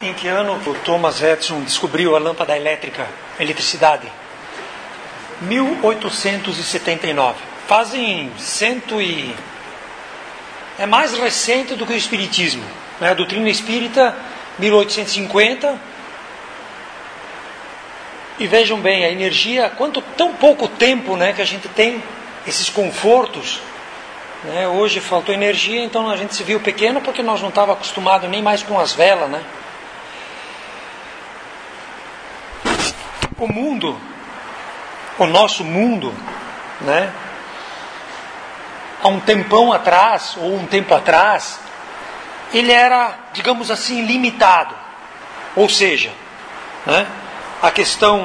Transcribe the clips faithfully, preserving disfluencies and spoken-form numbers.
Em que ano o Thomas Edison descobriu a lâmpada elétrica, a eletricidade? mil oitocentos e setenta e nove. Fazem cento e... É mais recente do que o Espiritismo. Né? A doutrina espírita, mil oitocentos e cinquenta. E vejam bem, a energia, quanto tão pouco tempo, né, que a gente tem esses confortos. Né? Hoje faltou energia, então a gente se viu pequeno porque nós não estávamos acostumados nem mais com as velas, né? O mundo, o nosso mundo, né, há um tempão atrás, ou um tempo atrás, ele era, digamos assim, limitado. Ou seja, né, a questão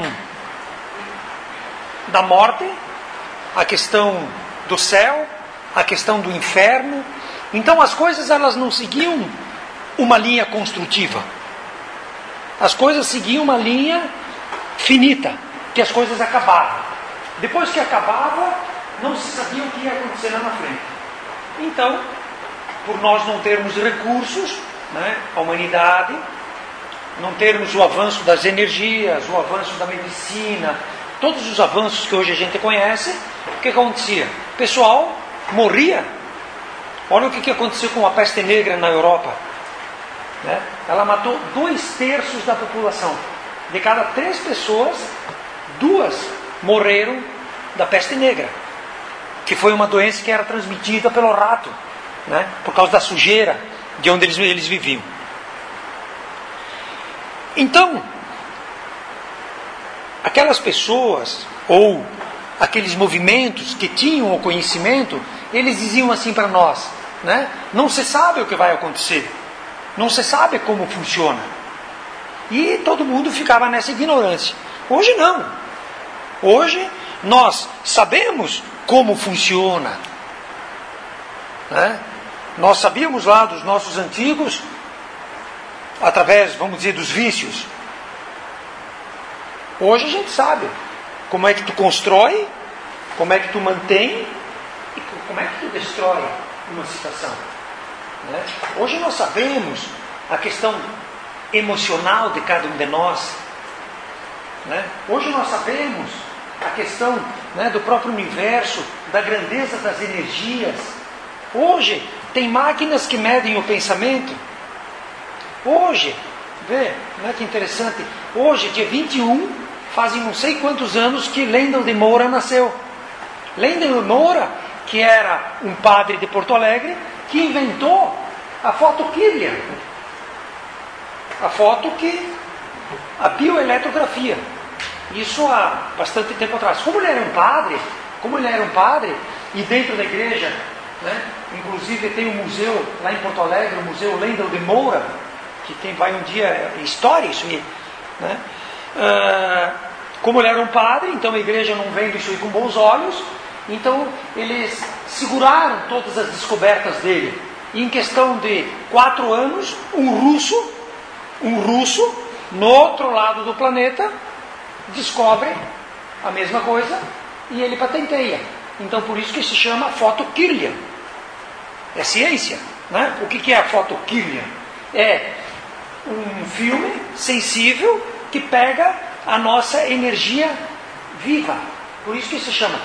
da morte, a questão do céu, a questão do inferno. Então as coisas elas não seguiam uma linha construtiva. As coisas seguiam uma linha finita, que as coisas acabavam. Depois que acabava, não se sabia o que ia acontecer lá na frente. Então, por nós não termos recursos, né, a humanidade, não termos o avanço das energias, o avanço da medicina, todos os avanços que hoje a gente conhece, o que acontecia? O pessoal morria. Olha o que aconteceu com a peste negra na Europa. Né? Ela matou dois terços da população. De cada três pessoas, duas morreram da peste negra, que foi uma doença que era transmitida pelo rato, né? Por causa da sujeira de onde eles, eles viviam. Então, aquelas pessoas, ou aqueles movimentos que tinham o conhecimento, eles diziam assim para nós, né? Não se sabe o que vai acontecer, não se sabe como funciona. E todo mundo ficava nessa ignorância. Hoje não. Hoje nós sabemos como funciona. Né? Nós sabíamos lá dos nossos antigos, através, vamos dizer, dos vícios. Hoje a gente sabe como é que tu constrói, como é que tu mantém e como é que tu destrói uma situação. Né? Hoje nós sabemos a questão emocional de cada um de nós. Né? Hoje nós sabemos a questão, né, do próprio universo, da grandeza das energias. Hoje tem máquinas que medem o pensamento. Hoje, vê, né, que interessante, hoje, dia vinte e um, fazem não sei quantos anos que Lendel de Moura nasceu. Lendel de Moura, que era um padre de Porto Alegre, que inventou a foto Kirlian. A foto que... a bioeletrografia. Isso há bastante tempo atrás. Como ele era um padre, como ele era um padre, e dentro da igreja, né, inclusive tem um museu lá em Porto Alegre, o Museu Lendel de Moura, que tem, vai um dia, é história isso aí. Né? Ah, como ele era um padre, então a igreja não vendo isso aí com bons olhos, então eles seguraram todas as descobertas dele. E em questão de quatro anos, um russo, um russo, no outro lado do planeta, descobre a mesma coisa e ele patenteia. Então por isso que se chama foto Kirlian. É ciência. Né? O que é a foto Kirlian? É um filme sensível que pega a nossa energia viva. Por isso que se chama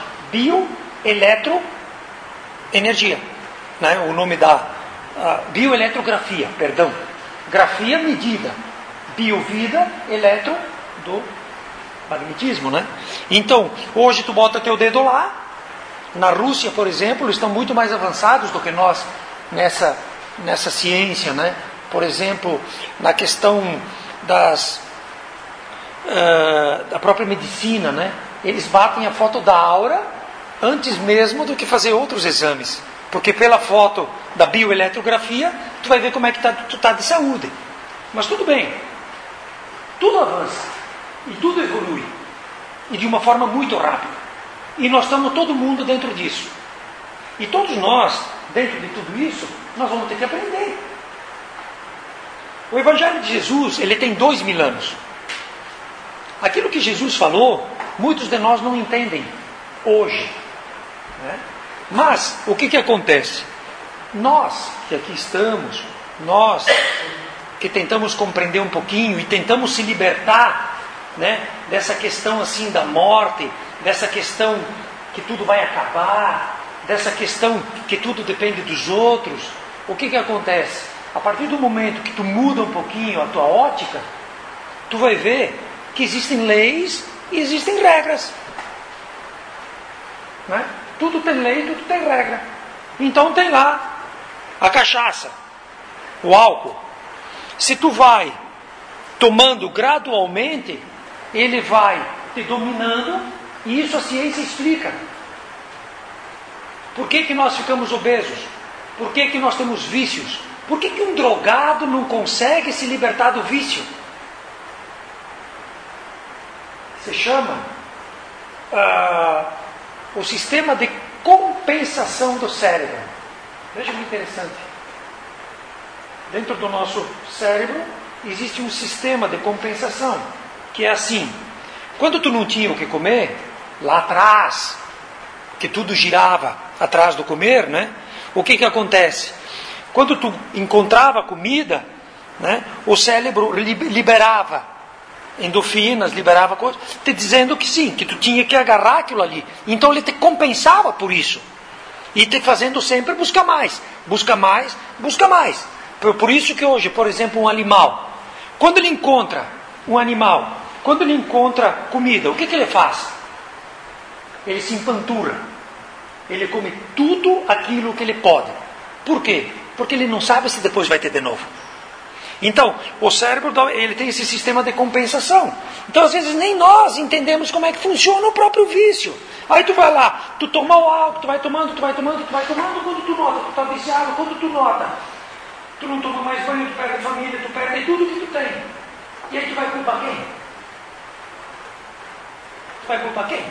bioeletroenergia. Né? O nome da bioeletrografia, perdão. Grafia, medida. Biovida, eletro, do magnetismo, né? Então, hoje tu bota teu dedo lá. Na Rússia, por exemplo, eles estão muito mais avançados do que nós nessa, nessa ciência, né? Por exemplo, na questão das, uh, da própria medicina, né? Eles batem a foto da aura antes mesmo do que fazer outros exames. Porque pela foto da bioeletrografia, tu vai ver como é que tá, tu está de saúde. Mas tudo bem. Tudo avança. E tudo evolui. E de uma forma muito rápida. E nós estamos todo mundo dentro disso. E todos nós, dentro de tudo isso, nós vamos ter que aprender. O Evangelho de Jesus, ele tem dois mil anos. Aquilo que Jesus falou, muitos de nós não entendem hoje. Né? Mas, o que que acontece? Nós que aqui estamos, nós que tentamos compreender um pouquinho e tentamos se libertar, né, dessa questão assim da morte, dessa questão que tudo vai acabar, dessa questão que tudo depende dos outros, o que que acontece? A partir do momento que tu muda um pouquinho a tua ótica, tu vai ver que existem leis e existem regras. Né? Tudo tem lei, tudo tem regra. Então tem lá a cachaça, o álcool. Se tu vai tomando gradualmente, ele vai te dominando, e isso a ciência explica. Por que que nós ficamos obesos? Por que que nós temos vícios? Por que que um drogado não consegue se libertar do vício? Se chama uh, o sistema de compensação do cérebro. Veja que interessante. Dentro do nosso cérebro existe um sistema de compensação, que é assim: quando tu não tinha o que comer, lá atrás, que tudo girava atrás do comer, né? O que que acontece? Quando tu encontrava comida, né, o cérebro liberava endorfinas, liberava coisas, te dizendo que sim, que tu tinha que agarrar aquilo ali. Então ele te compensava por isso. E te fazendo sempre buscar mais, busca mais, busca mais. Por, por isso que hoje, por exemplo, um animal, quando ele encontra um animal, quando ele encontra comida, o que que ele faz? Ele se empanturra. Ele come tudo aquilo que ele pode. Por quê? Porque ele não sabe se depois vai ter de novo. Então, o cérebro ele tem esse sistema de compensação. Então, às vezes, nem nós entendemos como é que funciona o próprio vício. Aí tu vai lá, tu toma o álcool, tu vai tomando, tu vai tomando, tu vai tomando, quando tu nota, tu está viciado, quando tu nota, tu não toma mais banho, tu perde família, tu perde tudo que tu tem. E aí tu vai culpar quem? Tu vai culpar quem?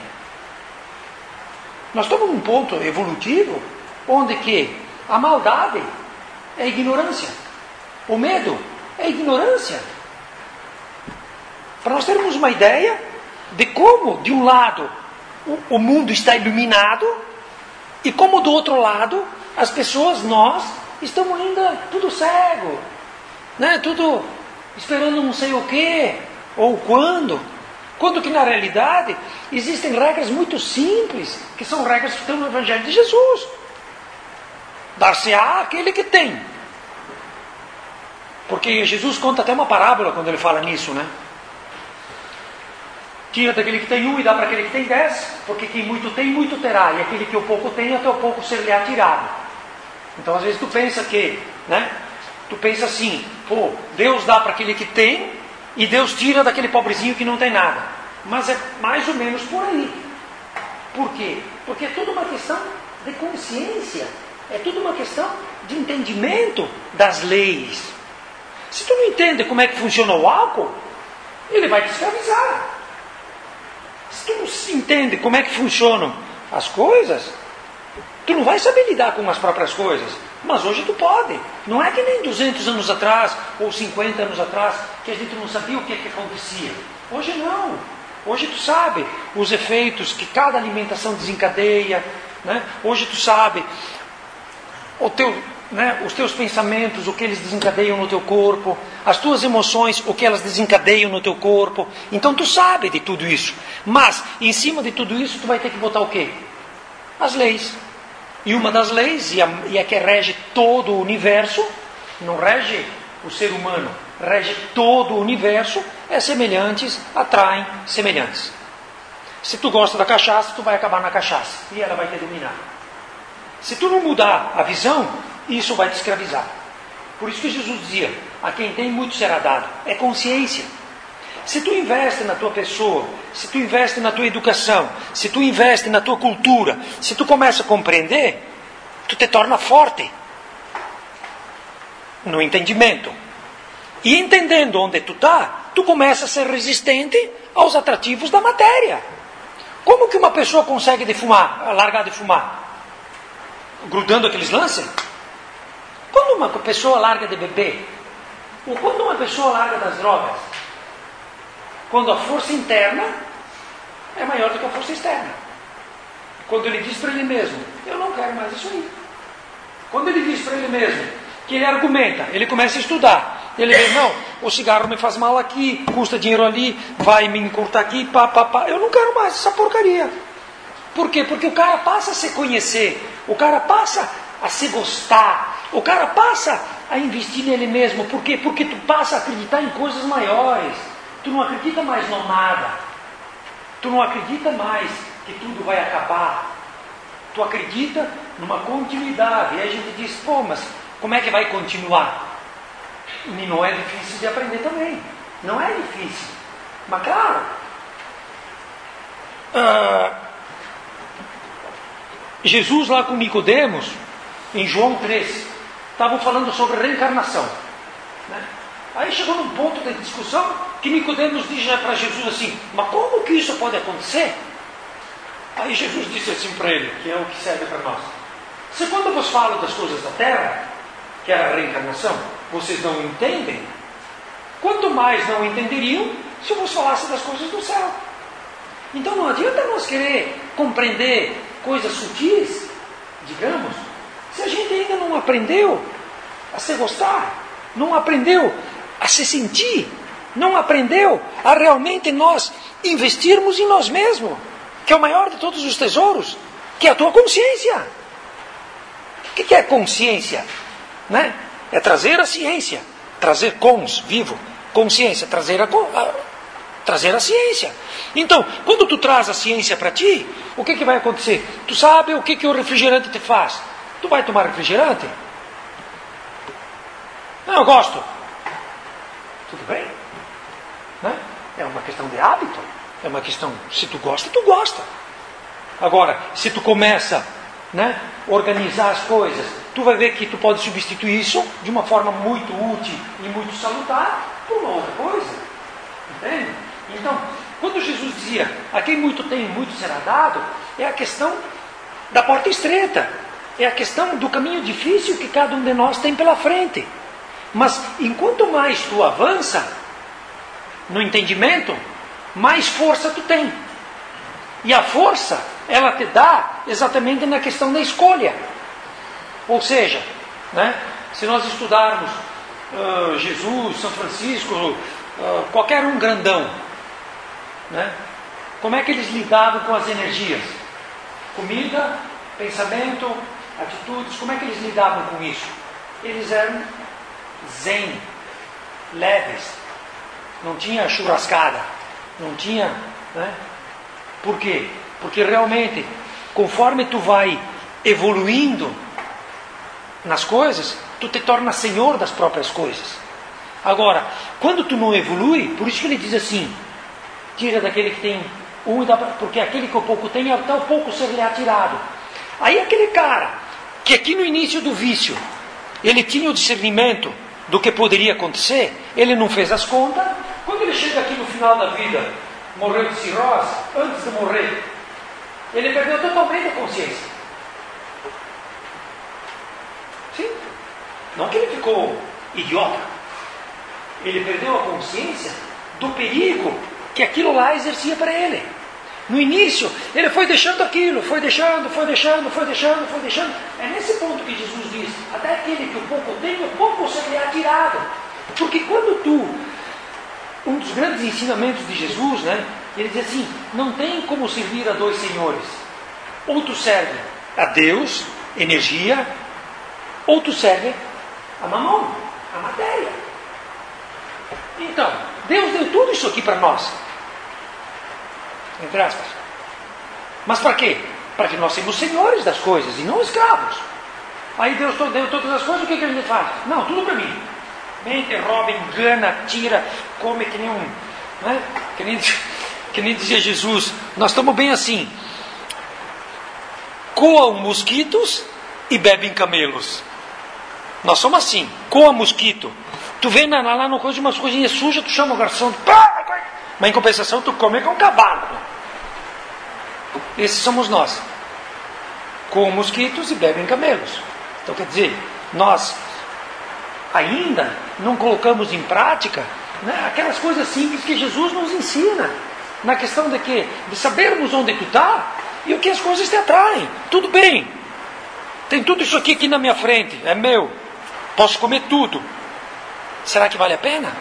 Nós estamos num ponto evolutivo onde que a maldade é ignorância. O medo é ignorância. Para nós termos uma ideia de como, de um lado, o, o mundo está iluminado, e como do outro lado, as pessoas, nós, estamos ainda tudo cego, né? Tudo esperando não sei o quê, ou quando. Quando que na realidade existem regras muito simples, que são regras que estão no Evangelho de Jesus. Dar-se-á aquele que tem. Porque Jesus conta até uma parábola quando ele fala nisso, né? Tira daquele que tem um e dá para aquele que tem dez, porque quem muito tem, muito terá, e aquele que o pouco tem, até o pouco ser-lhe atirado. Então às vezes tu pensa que, né? Tu pensa assim, pô, Deus dá para aquele que tem, e Deus tira daquele pobrezinho que não tem nada. Mas é mais ou menos por aí. Por quê? Porque é tudo uma questão de consciência, é tudo uma questão de entendimento das leis. Se tu não entende como é que funciona o álcool, ele vai te escravizar. Se tu não entende como é que funcionam as coisas, tu não vai saber lidar com as próprias coisas. Mas hoje tu pode. Não é que nem duzentos anos atrás, ou cinquenta anos atrás, que a gente não sabia o que, que acontecia. Hoje não. Hoje tu sabe os efeitos que cada alimentação desencadeia, né? Hoje tu sabe o teu, né, os teus pensamentos, o que eles desencadeiam no teu corpo, as tuas emoções, o que elas desencadeiam no teu corpo. Então tu sabe de tudo isso. Mas, em cima de tudo isso, tu vai ter que botar o quê? As leis. E uma das leis, e a, e a que rege todo o universo, não rege o ser humano, rege todo o universo, é semelhantes atraem semelhantes. Se tu gosta da cachaça, tu vai acabar na cachaça, e ela vai te dominar. Se tu não mudar a visão, isso vai te escravizar. Por isso que Jesus dizia, a quem tem muito será dado. É consciência. Se tu investe na tua pessoa, se tu investe na tua educação, se tu investe na tua cultura, se tu começa a compreender, tu te torna forte no entendimento. E entendendo onde tu está, tu começa a ser resistente aos atrativos da matéria. Como que uma pessoa consegue de fumar, largar de fumar? Grudando aqueles lances? Quando uma pessoa larga de beber, ou quando uma pessoa larga das drogas, quando a força interna é maior do que a força externa. Quando ele diz para ele mesmo, eu não quero mais isso aí. Quando ele diz para ele mesmo, que ele argumenta, ele começa a estudar, Ele vê, não, o cigarro me faz mal aqui, custa dinheiro ali, vai me encurtar aqui, pá, pá, pá. Eu não quero mais essa porcaria. Por quê? Porque o cara passa a se conhecer, o cara passa a se gostar, o cara passa a investir nele mesmo. Por quê? Porque tu passa a acreditar em coisas maiores. Tu não acredita mais no nada. Tu não acredita mais que tudo vai acabar. Tu acredita numa continuidade. E aí a gente diz, pô, mas como é que vai continuar? E não é difícil de aprender também. Não é difícil. Mas claro, ah, Jesus lá com Nicodemos, em João três, estavam falando sobre reencarnação, né? Aí chegou num ponto da discussão que Nicodemos diz para Jesus assim, mas como que isso pode acontecer? Aí Jesus disse assim para ele, que é o que serve para nós. Se quando eu vos falo das coisas da terra, que era a reencarnação, vocês não entendem, quanto mais não entenderiam se eu vos falasse das coisas do céu. Então não adianta nós querer compreender coisas sutis, digamos, se a gente ainda não aprendeu a se gostar, não aprendeu a se sentir, não aprendeu a realmente nós investirmos em nós mesmos, que é o maior de todos os tesouros, que é a tua consciência. O que é consciência? Né? É trazer a ciência, trazer cons, vivo, consciência, trazer a, a, trazer a ciência. Então, quando tu traz a ciência para ti, o que, que vai acontecer? Tu sabe o que, que o refrigerante te faz? Tu vai tomar refrigerante? Não, eu gosto. Tudo bem? Né? É uma questão de hábito. É uma questão, se tu gosta, tu gosta. Agora, se tu começa, né, a organizar as coisas, tu vai ver que tu pode substituir isso de uma forma muito útil e muito salutar por uma outra coisa. Entende? Então, quando Jesus dizia, a quem muito tem, muito será dado, é a questão da porta estreita. É a questão do caminho difícil que cada um de nós tem pela frente. Mas, enquanto mais tu avança no entendimento, mais força tu tem. E a força, ela te dá exatamente na questão da escolha. Ou seja, né, se nós estudarmos uh, Jesus, São Francisco, uh, qualquer um grandão, né, como é que eles lidavam com as energias? Comida, pensamento, atitudes, como é que eles lidavam com isso? Eles eram zen, leves, não tinha churrascada, não tinha, né? Por quê? Porque realmente, conforme tu vai evoluindo nas coisas, tu te torna senhor das próprias coisas. Agora, quando tu não evolui, por isso que ele diz assim, tira daquele que tem um, porque aquele que o pouco tem, até o pouco ser-lhe atirado. Aí aquele cara, que aqui no início do vício, ele tinha o discernimento do que poderia acontecer, ele não fez as contas, quando ele chega aqui no final da vida, morreu de cirrose, antes de morrer, ele perdeu totalmente a consciência. Sim? Não que ele ficou idiota. Ele perdeu a consciência do perigo que aquilo lá exercia para ele. No início, ele foi deixando aquilo, foi deixando, foi deixando, foi deixando, foi deixando. É nesse ponto que Jesus diz, até aquele que o pouco tem, o pouco será atirado. Porque quando tu, um dos grandes ensinamentos de Jesus, né, ele diz assim, não tem como servir a dois senhores. Ou tu serve a Deus, energia, ou tu serve a mamão, a matéria. Então, Deus deu tudo isso aqui para nós. Entre aspas. Mas para quê? Para que nós sejamos senhores das coisas e não escravos. Aí Deus deu todas as coisas, o que, que a gente faz? Não, tudo para mim. Mente, rouba, engana, tira, come que nem um... Né? Que, nem, que nem dizia Jesus. Nós estamos bem assim. Coam mosquitos e bebem camelos. Nós somos assim. Coa mosquito. Tu vê lá, lá no coisa de umas coisinhas sujas, tu chama o garçom. Pá, mas em compensação tu come com um cavalo. Esses somos nós. Com mosquitos e bebem camelos. Então quer dizer, nós ainda não colocamos em prática, né, aquelas coisas simples que Jesus nos ensina. Na questão de que? De sabermos onde tu está e o que as coisas te atraem. Tudo bem. Tem tudo isso aqui, aqui na minha frente. É meu. Posso comer tudo. será que vale a pena?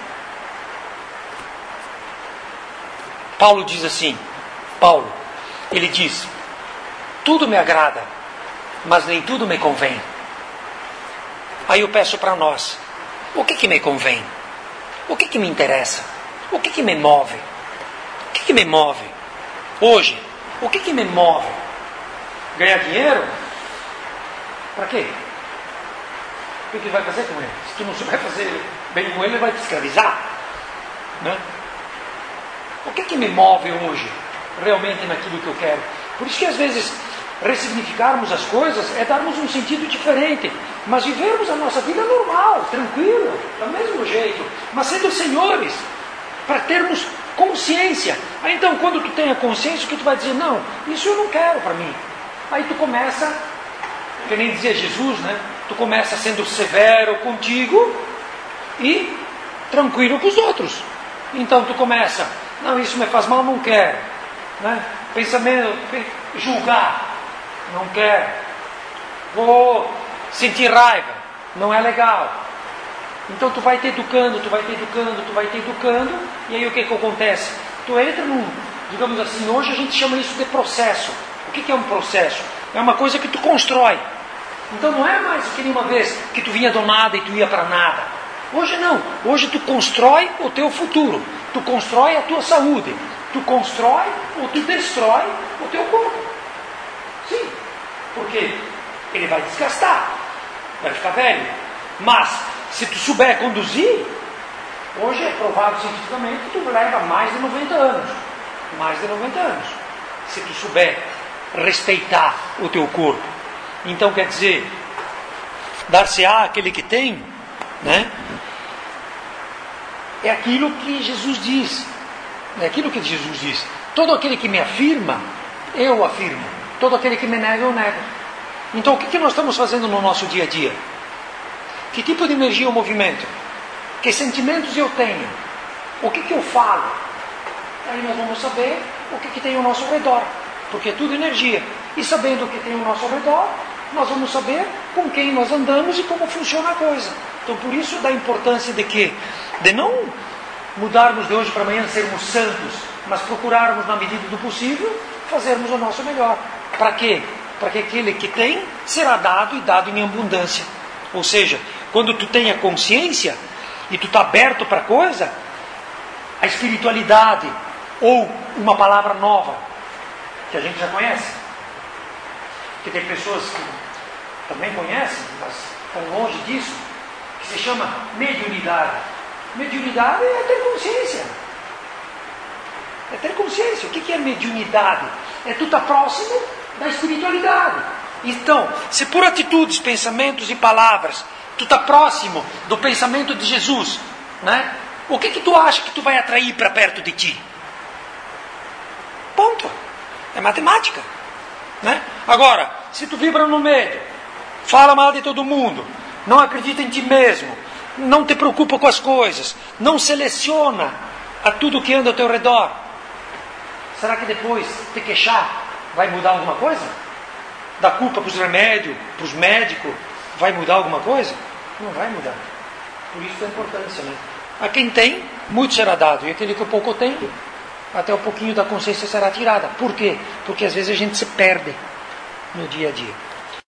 Paulo diz assim, Paulo, ele diz, tudo me agrada, mas nem tudo me convém. Aí eu peço para nós, o que que me convém? O que que me interessa? O que que me move? O que que me move? Hoje, o que que me move? Ganhar dinheiro? Para quê? O que que vai fazer com ele? Se tu não souber fazer bem com ele, ele vai te escravizar. Né? O que que me move hoje? Realmente naquilo que eu quero. Por isso que às vezes ressignificarmos as coisas é darmos um sentido diferente, mas vivermos a nossa vida normal, tranquila, do mesmo jeito, mas sendo senhores, para termos consciência. Aí então, quando tu tem a consciência, o que tu vai dizer? Não, isso eu não quero para mim. Aí tu começa, que nem dizia Jesus, né? Tu começa sendo severo contigo e tranquilo com os outros. Então tu começa, não, isso me faz mal, não quero. Né? Pensamento, julgar, não quero. Vou sentir raiva, não é legal. Então tu vai te educando, tu vai te educando, tu vai te educando, e aí o que que acontece? Tu entra num, digamos assim, hoje a gente chama isso de processo. O que que é um processo? É uma coisa que tu constrói. Então não é mais que nenhuma vez que tu vinha do nada e tu ia para nada. Hoje não. Hoje tu constrói o teu futuro. Tu constrói a tua saúde. Tu constrói ou tu destrói o teu corpo. Sim. Porque ele vai desgastar. Vai ficar velho. Mas, se tu souber conduzir, hoje é provado cientificamente que tu leva mais de noventa anos. Mais de noventa anos. Se tu souber respeitar o teu corpo. Então quer dizer, dar-se-á aquele que tem, né? É aquilo que Jesus diz. É aquilo que Jesus diz. Todo aquele que me afirma, eu afirmo. Todo aquele que me nega, eu nego. Então o que, que nós estamos fazendo no nosso dia a dia? Que tipo de energia eu movimento? Que sentimentos eu tenho? O que, que eu falo? Aí nós vamos saber o que, que tem ao nosso redor. Porque é tudo energia. E sabendo o que tem ao nosso redor, nós vamos saber com quem nós andamos e como funciona a coisa. Então por isso da importância de que? De não mudarmos de hoje para amanhã, sermos santos, mas procurarmos na medida do possível, fazermos o nosso melhor. Para quê? Para que aquele que tem, será dado e dado em abundância. Ou seja, quando tu tem a consciência e tu está aberto para a coisa, a espiritualidade ou uma palavra nova, que a gente já conhece, que tem pessoas que também conhecem, mas estão longe disso, que se chama mediunidade. Mediunidade é ter consciência. É ter consciência. O que é mediunidade? É tu estar próximo da espiritualidade. Então, se por atitudes, pensamentos e palavras, tu está próximo do pensamento de Jesus, né? O que que tu acha que tu vai atrair para perto de ti? Ponto. É matemática. Né? Agora, se tu vibra no medo, fala mal de todo mundo, não acredita em ti mesmo, não te preocupa com as coisas, não seleciona a tudo que anda ao teu redor, será que depois te queixar vai mudar alguma coisa? Dar culpa para os remédios, para os médicos, vai mudar alguma coisa? Não vai mudar. Por isso a importância, né? A quem tem, muito será dado, e aquele que pouco tem, até um pouquinho da consciência será tirada. Por quê? Porque às vezes a gente se perde no dia a dia.